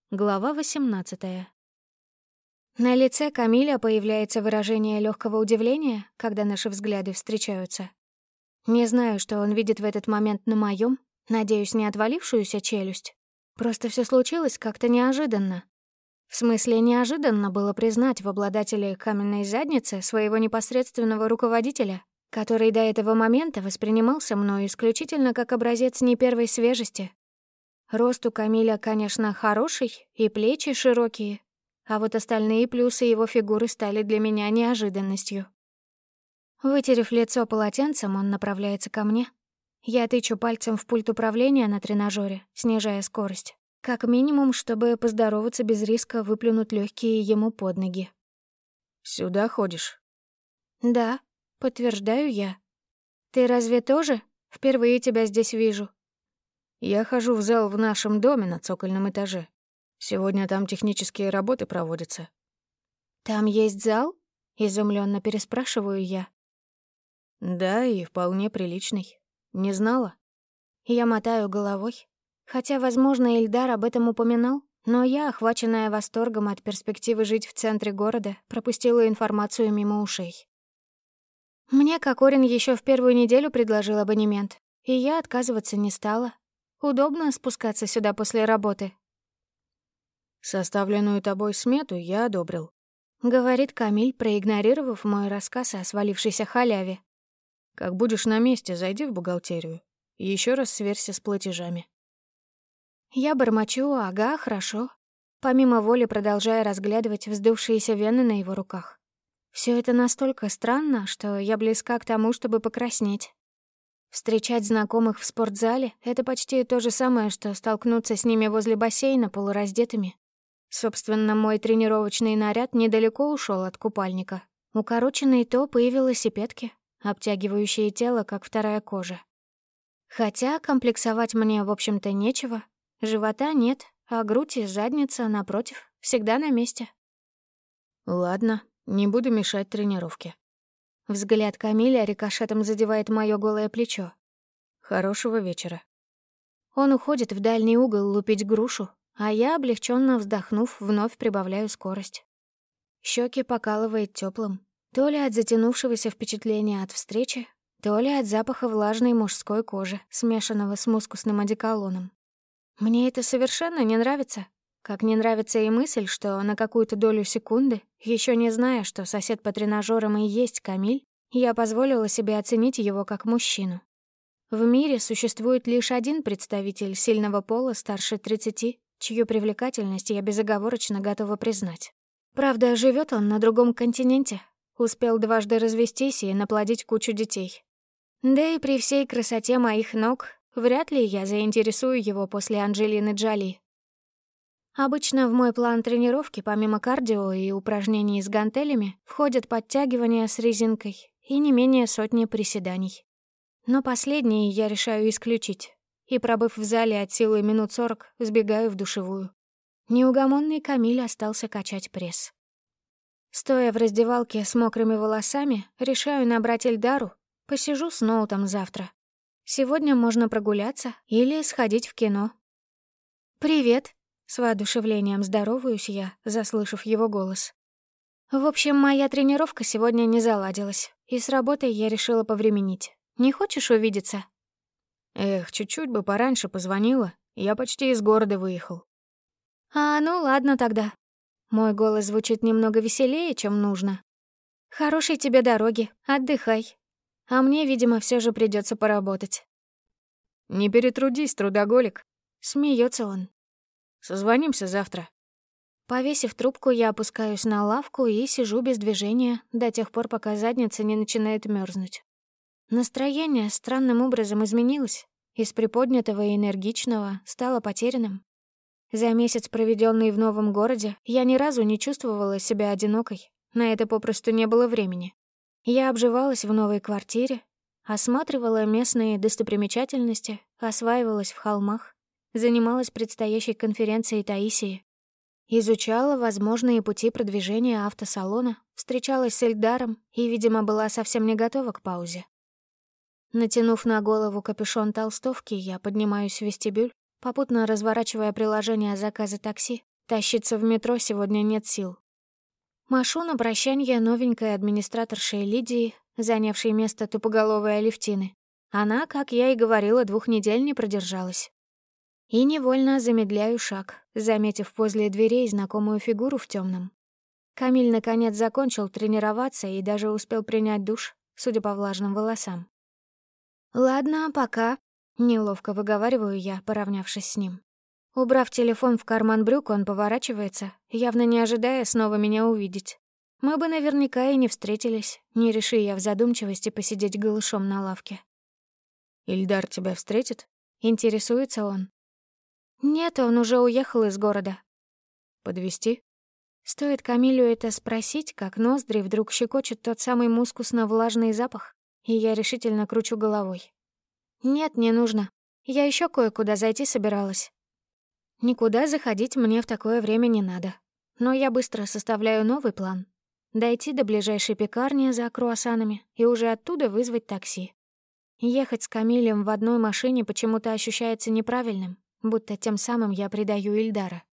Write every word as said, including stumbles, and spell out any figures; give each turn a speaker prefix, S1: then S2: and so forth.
S1: Глава восемнадцатая. На лице Камиля появляется выражение легкого удивления, когда наши взгляды встречаются. Не знаю, что он видит в этот момент на моем, надеюсь, не отвалившуюся челюсть. Просто все случилось как-то неожиданно. В смысле, неожиданно было признать в обладателе каменной задницы своего непосредственного руководителя, который до этого момента воспринимался мною исключительно как образец не первой свежести. Рост у Камиля, конечно, хороший, и плечи широкие, а вот остальные плюсы его фигуры стали для меня неожиданностью. Вытерев лицо полотенцем, он направляется ко мне. Я тычу пальцем в пульт управления на тренажёре, снижая скорость. Как минимум, чтобы поздороваться без риска выплюнуть легкие ему под ноги.
S2: «Сюда ходишь?»
S1: «Да», — подтверждаю я. «Ты разве тоже? Впервые тебя здесь вижу».
S2: «Я хожу в зал в нашем доме на цокольном этаже. Сегодня там технические работы проводятся».
S1: «Там есть зал?» — изумленно переспрашиваю я.
S2: «Да, и вполне приличный. Не знала?»
S1: Я мотаю головой. Хотя, возможно, Ильдар об этом упоминал, но я, охваченная восторгом от перспективы жить в центре города, пропустила информацию мимо ушей. Мне Кокорин еще в первую неделю предложил абонемент, и я отказываться не стала. Удобно спускаться сюда после работы.
S2: «Составленную тобой смету я одобрил»,
S1: — говорит Камиль, проигнорировав мой рассказ о свалившейся халяве.
S2: «Как будешь на месте, зайди в бухгалтерию и еще раз сверься с платежами».
S1: Я бормочу, ага, хорошо, помимо воли продолжая разглядывать вздувшиеся вены на его руках. Все это настолько странно, что я близка к тому, чтобы покраснеть. Встречать знакомых в спортзале — это почти то же самое, что столкнуться с ними возле бассейна полураздетыми. Собственно, мой тренировочный наряд недалеко ушел от купальника. Укороченный топ и велосипедки, обтягивающие тело, как вторая кожа. Хотя комплексовать мне, в общем-то, нечего. Живота нет, а грудь и задница, напротив, всегда на месте.
S2: «Ладно, не буду мешать тренировке».
S1: Взгляд Камиля рикошетом задевает моё голое плечо.
S2: «Хорошего вечера».
S1: Он уходит в дальний угол лупить грушу, а я, облегченно вздохнув, вновь прибавляю скорость. Щеки покалывает теплым, то ли от затянувшегося впечатления от встречи, то ли от запаха влажной мужской кожи, смешанного с мускусным одеколоном. Мне это совершенно не нравится. Как не нравится и мысль, что на какую-то долю секунды, еще не зная, что сосед по тренажерам и есть Камиль, я позволила себе оценить его как мужчину. В мире существует лишь один представитель сильного пола старше тридцати, чью привлекательность я безоговорочно готова признать. Правда, живет он на другом континенте, успел дважды развестись и наплодить кучу детей. Да и при всей красоте моих ног вряд ли я заинтересую его после Анджелины Джоли. Обычно в мой план тренировки, помимо кардио и упражнений с гантелями, входят подтягивания с резинкой и не менее сотни приседаний. Но последние я решаю исключить, и, пробыв в зале от силы минут сорок, сбегаю в душевую. Неугомонный Камиль остался качать пресс. Стоя в раздевалке с мокрыми волосами, решаю набрать Эльдару, посижу с ноутом завтра. Сегодня можно прогуляться или сходить в кино. «Привет», — с воодушевлением здороваюсь я, заслышав его голос. В общем, моя тренировка сегодня не заладилась, и с работой я решила повременить. Не хочешь увидеться?
S2: Эх, чуть-чуть бы пораньше позвонила, я почти из города выехал.
S1: А, ну ладно тогда. Мой голос звучит немного веселее, чем нужно. Хорошей тебе дороги, отдыхай. А мне, видимо, все же придется поработать.
S2: Не перетрудись, трудоголик.
S1: Смеется он.
S2: Созвонимся завтра.
S1: Повесив трубку, я опускаюсь на лавку и сижу без движения до тех пор, пока задница не начинает мерзнуть. Настроение странным образом изменилось. Из приподнятого и энергичного стало потерянным. За месяц, проведенный в новом городе, я ни разу не чувствовала себя одинокой. На это попросту не было времени. Я обживалась в новой квартире, осматривала местные достопримечательности, осваивалась в холмах, занималась предстоящей конференцией Таисии, изучала возможные пути продвижения автосалона, встречалась с Эльдаром и, видимо, была совсем не готова к паузе. Натянув на голову капюшон толстовки, я поднимаюсь в вестибюль, попутно разворачивая приложение заказа такси, Тащиться в метро сегодня нет сил. Машу на прощанье новенькой администраторшей Лидии, занявшей место тупоголовой Алевтины. Она, как я и говорила, двух недель не продержалась. И невольно замедляю шаг, заметив возле дверей знакомую фигуру в темном. Камиль наконец закончил тренироваться и даже успел принять душ, судя по влажным волосам. «Ладно, пока», — неловко выговариваю я, поравнявшись с ним. Убрав телефон в карман брюк, он поворачивается, явно не ожидая снова меня увидеть. Мы бы наверняка и не встретились, не реши я в задумчивости посидеть голышом на лавке.
S2: «Ильдар тебя встретит?»
S1: — интересуется он. «Нет, он уже уехал из города».
S2: «Подвезти?»
S1: Стоит Камилю это спросить, как ноздри вдруг щекочет тот самый мускусно-влажный запах, и я решительно кручу головой. «Нет, не нужно. Я еще кое-куда зайти собиралась». Никуда заходить мне в такое время не надо. Но я быстро составляю новый план. Дойти до ближайшей пекарни за круассанами и уже оттуда вызвать такси. Ехать с Камилем в одной машине почему-то ощущается неправильным, будто тем самым я предаю Ильдара.